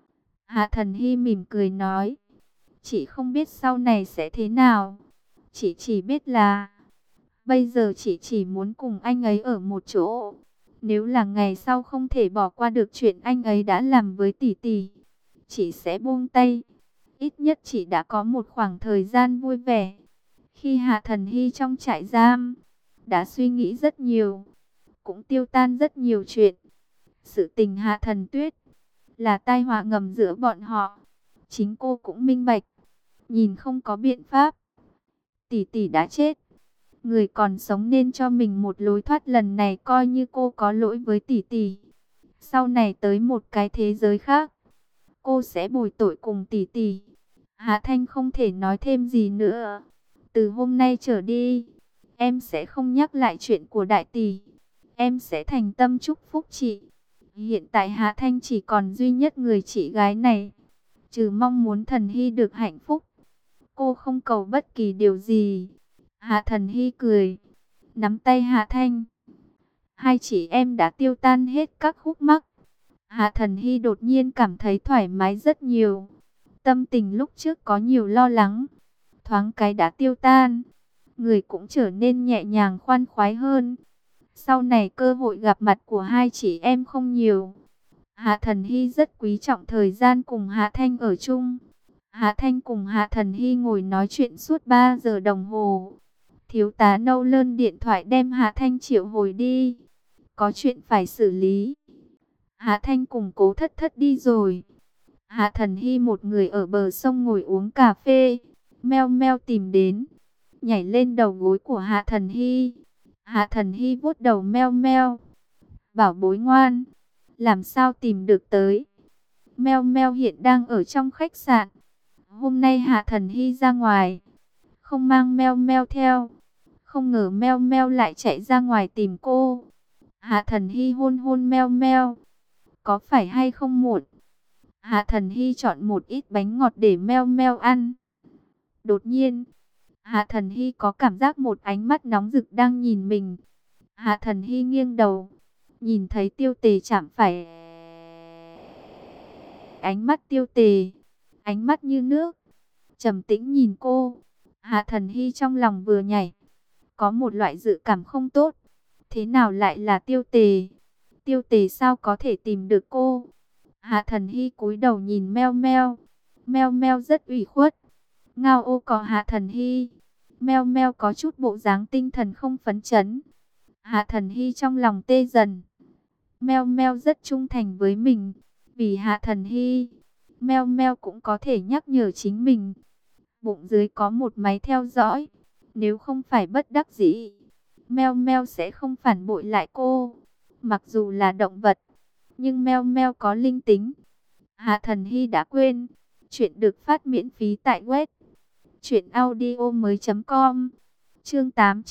Hạ Thần Hy mỉm cười nói, chị không biết sau này sẽ thế nào. Chị chỉ biết là bây giờ chị chỉ muốn cùng anh ấy ở một chỗ. Nếu là ngày sau không thể bỏ qua được chuyện anh ấy đã làm với tỷ tỷ, chị sẽ buông tay. Ít nhất chị đã có một khoảng thời gian vui vẻ. Khi Hạ Thần Hy trong trại giam, đã suy nghĩ rất nhiều, cũng tiêu tan rất nhiều chuyện. Sự tình Hạ Thần Tuyết là tai họa ngầm giữa bọn họ. Chính cô cũng minh bạch, nhìn không có biện pháp. Tỷ tỷ đã chết, người còn sống nên cho mình một lối thoát. Lần này coi như cô có lỗi với tỷ tỷ. Sau này tới một cái thế giới khác, cô sẽ bồi tội cùng tỷ tỷ. Hạ Thanh không thể nói thêm gì nữa. Từ hôm nay trở đi, Em sẽ không nhắc lại chuyện của đại tỷ. Em sẽ thành tâm chúc phúc chị. Hiện tại Hạ Thanh chỉ còn duy nhất người chị gái này. Trừ mong muốn Thần Hy được hạnh phúc, cô không cầu bất kỳ điều gì. Hạ Thần Hy cười, nắm tay Hạ Thanh. Hai chị em đã tiêu tan hết các khúc mắc. Hạ Thần Hy đột nhiên cảm thấy thoải mái rất nhiều. Tâm tình lúc trước có nhiều lo lắng, thoáng cái đã tiêu tan. Người cũng trở nên nhẹ nhàng khoan khoái hơn. Sau này cơ hội gặp mặt của hai chị em không nhiều. Hạ Thần Hy rất quý trọng thời gian cùng Hạ Thanh ở chung. Hạ Thanh cùng Hạ Thần Hy ngồi nói chuyện suốt 3 giờ đồng hồ. Thiếu tá Nâu Lơn điện thoại đem Hạ Thanh triệu hồi đi. Có chuyện phải xử lý. Hạ Thanh cùng Cố Thất Thất đi rồi. Hạ Thần Hy một người ở bờ sông ngồi uống cà phê. Meo Meo tìm đến, nhảy lên đầu gối của Hạ Thần Hy. Hạ Thần Hy vuốt đầu Meo Meo. Bảo bối ngoan, làm sao tìm được tới? Meo Meo hiện đang ở trong khách sạn. Hôm nay Hạ Thần Hy ra ngoài, không mang Meo Meo theo. Không ngờ Meo Meo lại chạy ra ngoài tìm cô. Hạ Thần Hy hôn hôn Meo Meo. Có phải hay không muộn? Hạ Thần Hy chọn một ít bánh ngọt để Meo Meo ăn. Đột nhiên, Hạ Thần Hy có cảm giác một ánh mắt nóng rực đang nhìn mình. Hạ Thần Hy nghiêng đầu, nhìn thấy Tiêu Tề chạm phải ánh mắt Tiêu Tề, ánh mắt như nước, trầm tĩnh nhìn cô. Hạ Thần Hy trong lòng vừa nhảy, có một loại dự cảm không tốt. Thế nào lại là Tiêu Tề? Tiêu Tề sao có thể tìm được cô? Hạ Thần Hy cúi đầu nhìn Meo Meo. Meo Meo rất ủy khuất. Ngao ô có Hạ Thần Hy. Meo Meo có chút bộ dáng tinh thần không phấn chấn. Hạ Thần Hy trong lòng tê dần. Meo Meo rất trung thành với mình. Vì Hạ Thần Hy, Meo Meo cũng có thể nhắc nhở chính mình. Bụng dưới có một máy theo dõi. Nếu không phải bất đắc dĩ, Meo Meo sẽ không phản bội lại cô. Mặc dù là động vật, nhưng Meo Meo có linh tính. Hạ Thần Hy đã quên. Chuyện được phát miễn phí tại web truyệnaudiomoi.com. Chương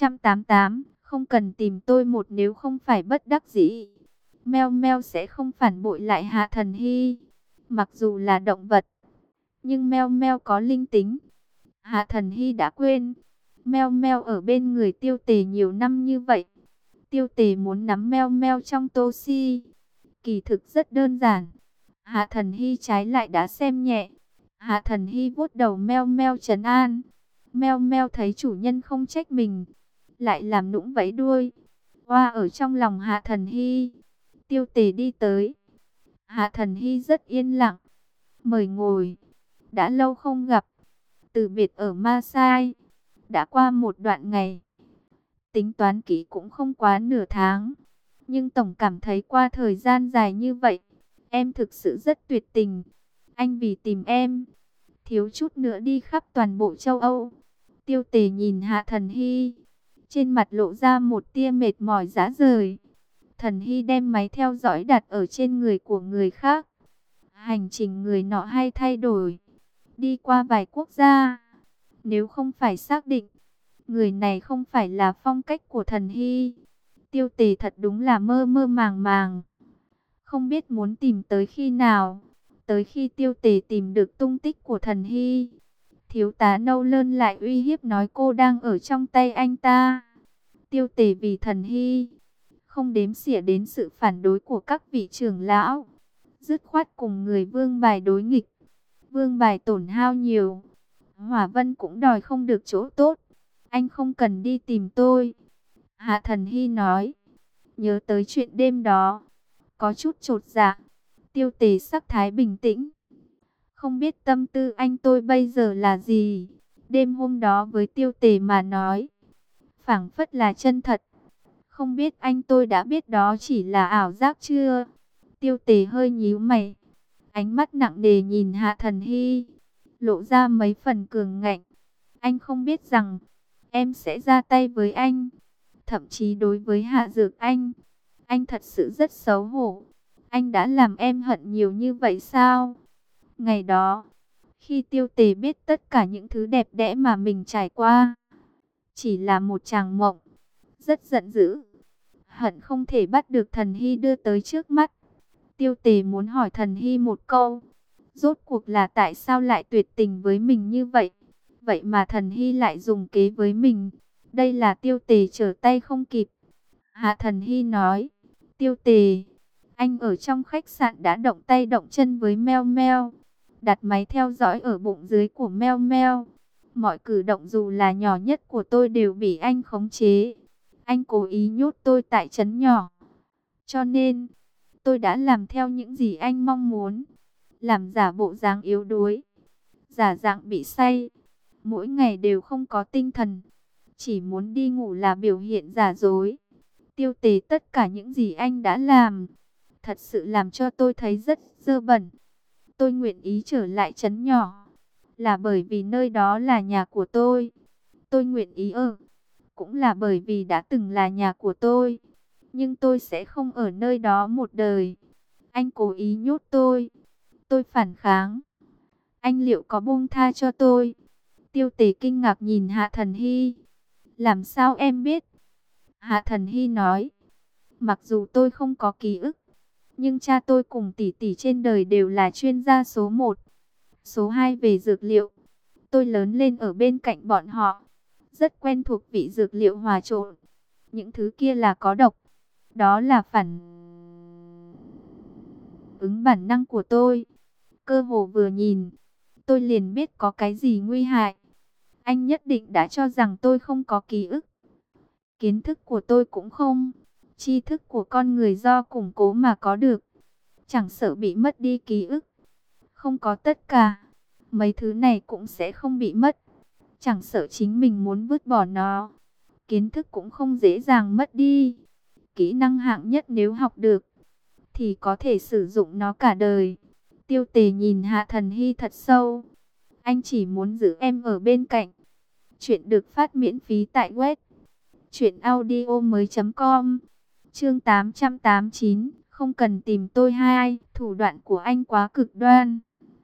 888, không cần tìm tôi một nếu không phải bất đắc dĩ. Meo Meo sẽ không phản bội lại Hạ Thần Hy. Mặc dù là động vật, nhưng Meo Meo có linh tính. Hạ Thần Hy đã quên. Meo Meo ở bên người Tiêu Tề nhiều năm như vậy. Tiêu Tề muốn nắm Meo Meo trong tô si. Kỳ thực rất đơn giản. Hạ Thần Hy trái lại đã xem nhẹ. Hạ Thần Hy vuốt đầu Meo Meo trấn an. Meo Meo thấy chủ nhân không trách mình, lại làm nũng vẫy đuôi. Hoa ở trong lòng Hạ Thần Hy. Tiêu Tề đi tới. Hạ Thần Hy rất yên lặng. Mời ngồi. Đã lâu không gặp. Từ biệt ở Ma Sai. Đã qua một đoạn ngày. Tính toán kỹ cũng không quá nửa tháng. Nhưng tổng cảm thấy qua thời gian dài như vậy, em thực sự rất tuyệt tình. Anh vì tìm em, thiếu chút nữa đi khắp toàn bộ châu Âu. Tiêu Tề nhìn Hạ Thần Hy, trên mặt lộ ra một tia mệt mỏi rã rời. Thần Hy đem máy theo dõi đặt ở trên người của người khác. Hành trình người nọ hay thay đổi, đi qua vài quốc gia. Nếu không phải xác định, người này không phải là phong cách của Thần Hy. Tiêu Tề thật đúng là mơ mơ màng màng. Không biết muốn tìm tới khi nào. Tới khi Tiêu Tề tìm được tung tích của Thần Hy, thiếu tá Nâu Lơn lại uy hiếp nói cô đang ở trong tay anh ta. Tiêu Tề vì Thần Hy, không đếm xỉa đến sự phản đối của các vị trưởng lão, dứt khoát cùng người Vương Bài đối nghịch. Vương Bài tổn hao nhiều, Hỏa Vân cũng đòi không được chỗ tốt. Anh không cần đi tìm tôi. Hạ Thần Hy nói. Nhớ tới chuyện đêm đó, có chút chột dạ. Tiêu Tề sắc thái bình tĩnh. Không biết tâm tư anh tôi bây giờ là gì. Đêm hôm đó với Tiêu Tề mà nói, phảng phất là chân thật. Không biết anh tôi đã biết đó chỉ là ảo giác chưa? Tiêu Tề hơi nhíu mày, ánh mắt nặng nề nhìn Hạ Thần Hy, lộ ra mấy phần cường ngạnh. Anh không biết rằng em sẽ ra tay với anh, thậm chí đối với Hạ Dược Anh. Anh thật sự rất xấu hổ. Anh đã làm em hận nhiều như vậy sao? Ngày đó, khi Tiêu Tề biết tất cả những thứ đẹp đẽ mà mình trải qua, chỉ là một tràng mộng. Rất giận dữ, hận không thể bắt được Thần Hy đưa tới trước mắt. Tiêu Tề muốn hỏi Thần Hy một câu, rốt cuộc là tại sao lại tuyệt tình với mình như vậy? Vậy mà Thần Hy lại dùng kế với mình. Đây là Tiêu Tề trở tay không kịp. Hạ Thần Hy nói, Tiêu Tề, anh ở trong khách sạn đã động tay động chân với Meo Meo, đặt máy theo dõi ở bụng dưới của Meo Meo. Mọi cử động dù là nhỏ nhất của tôi đều bị anh khống chế. Anh cố ý nhốt tôi tại trấn nhỏ. Cho nên, tôi đã làm theo những gì anh mong muốn. Làm giả bộ dáng yếu đuối, giả dạng bị say. Mỗi ngày đều không có tinh thần. Chỉ muốn đi ngủ là biểu hiện giả dối. Tiêu Tề, tất cả những gì anh đã làm, thật sự làm cho tôi thấy rất dơ bẩn. Tôi nguyện ý trở lại trấn nhỏ, là bởi vì nơi đó là nhà của tôi. Tôi nguyện ý ở, cũng là bởi vì đã từng là nhà của tôi. Nhưng tôi sẽ không ở nơi đó một đời. Anh cố ý nhốt tôi phản kháng. Anh liệu có buông tha cho tôi? Tiêu Tề kinh ngạc nhìn Hạ Thần Hy. Làm sao em biết? Hạ Thần Hy nói, mặc dù tôi không có ký ức, nhưng cha tôi cùng tỷ tỷ trên đời đều là chuyên gia số 1, số 2 về dược liệu. Tôi lớn lên ở bên cạnh bọn họ, rất quen thuộc vị dược liệu hòa trộn. Những thứ kia là có độc. Đó là phản ứng bản năng của tôi. Cơ hồ vừa nhìn, tôi liền biết có cái gì nguy hại. Anh nhất định đã cho rằng tôi không có ký ức. Kiến thức của tôi cũng không. Tri thức của con người do củng cố mà có được. Chẳng sợ bị mất đi ký ức. Không có tất cả, mấy thứ này cũng sẽ không bị mất. Chẳng sợ chính mình muốn vứt bỏ nó. Kiến thức cũng không dễ dàng mất đi. Kỹ năng hạng nhất nếu học được, thì có thể sử dụng nó cả đời. Tiêu Tề nhìn Hạ Thần Hy thật sâu. Anh chỉ muốn giữ em ở bên cạnh. Chuyện được phát miễn phí tại web truyệnaudiomoi.com. Chương 889, không cần tìm tôi hai, thủ đoạn của anh quá cực đoan.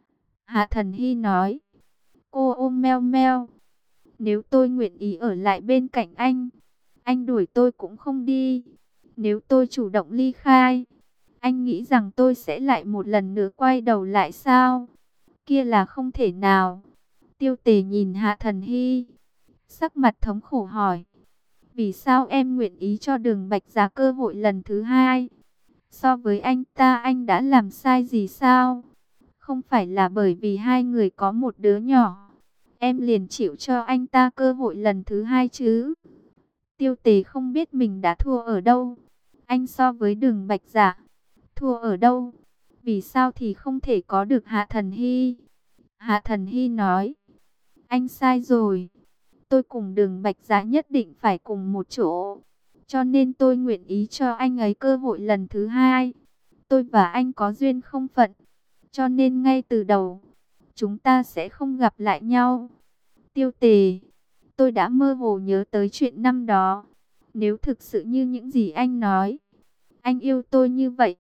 Hạ Thần Hy nói, cô ôm Meo Meo. Nếu tôi nguyện ý ở lại bên cạnh anh đuổi tôi cũng không đi. Nếu tôi chủ động ly khai, anh nghĩ rằng tôi sẽ lại một lần nữa quay đầu lại sao? Kia là không thể nào. Tiêu Tề nhìn Hạ Thần Hy, sắc mặt thống khổ hỏi, vì sao em nguyện ý cho Đường Bạch Giá cơ hội lần thứ hai? So với anh ta anh đã làm sai gì sao? Không phải là bởi vì hai người có một đứa nhỏ, em liền chịu cho anh ta cơ hội lần thứ hai chứ? Tiêu Tề không biết mình đã thua ở đâu. Anh so với Đường Bạch Giá, thua ở đâu? Vì sao thì không thể có được Hạ Thần Hy? Hạ Thần Hy nói, anh sai rồi. Tôi cùng Đường Bạch Giá nhất định phải cùng một chỗ. Cho nên tôi nguyện ý cho anh ấy cơ hội lần thứ hai. Tôi và anh có duyên không phận. Cho nên ngay từ đầu, chúng ta sẽ không gặp lại nhau. Tiêu Tề, tôi đã mơ hồ nhớ tới chuyện năm đó. Nếu thực sự như những gì anh nói, anh yêu tôi như vậy,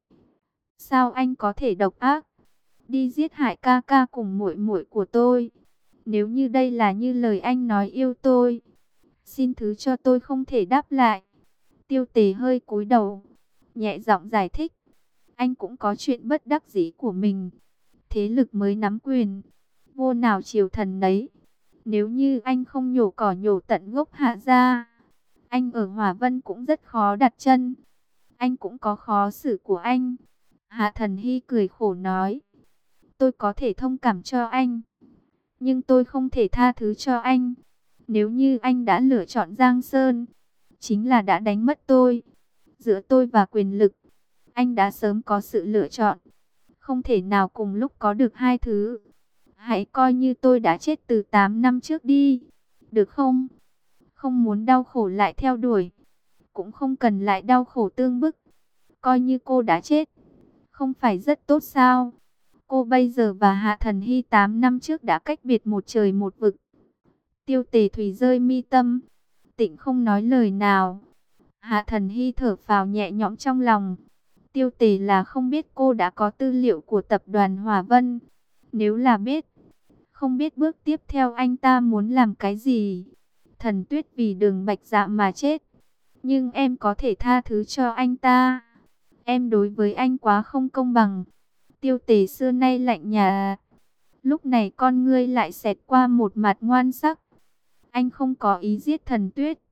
sao anh có thể độc ác đi giết hại ca ca cùng muội muội của tôi? Nếu như đây là như lời anh nói yêu tôi, xin thứ cho tôi không thể đáp lại. Tiêu Tề hơi cúi đầu, nhẹ giọng giải thích, anh cũng có chuyện bất đắc dĩ của mình. Thế lực mới nắm quyền, vô nào chiều thần nấy. Nếu như anh không nhổ cỏ nhổ tận gốc Hạ gia, anh ở Hỏa Vân cũng rất khó đặt chân. Anh cũng có khó xử của anh. Hạ Thần Hy cười khổ nói, tôi có thể thông cảm cho anh, nhưng tôi không thể tha thứ cho anh. Nếu như anh đã lựa chọn Giang Sơn, chính là đã đánh mất tôi. Giữa tôi và quyền lực, anh đã sớm có sự lựa chọn. Không thể nào cùng lúc có được hai thứ. Hãy coi như tôi đã chết từ 8 năm trước đi, được không? Không muốn đau khổ lại theo đuổi, cũng không cần lại đau khổ tương bức. Coi như cô đã chết, không phải rất tốt sao? Cô bây giờ và Hạ Thần Hy 8 năm trước đã cách biệt một trời một vực. Tiêu Tề Thủy rơi mi tâm, tịnh không nói lời nào. Hạ Thần Hy thở phào nhẹ nhõm trong lòng. Tiêu Tề là không biết cô đã có tư liệu của tập đoàn Hòa Vân. Nếu là biết, không biết bước tiếp theo anh ta muốn làm cái gì. Thần Tuyết vì Đường Bạch Dạ mà chết. Nhưng em có thể tha thứ cho anh ta. Em đối với anh quá không công bằng. Tiêu Tề xưa nay lạnh nhạt, lúc này con ngươi lại xẹt qua một mặt ngoan sắc. Anh không có ý giết Thần Tuyết.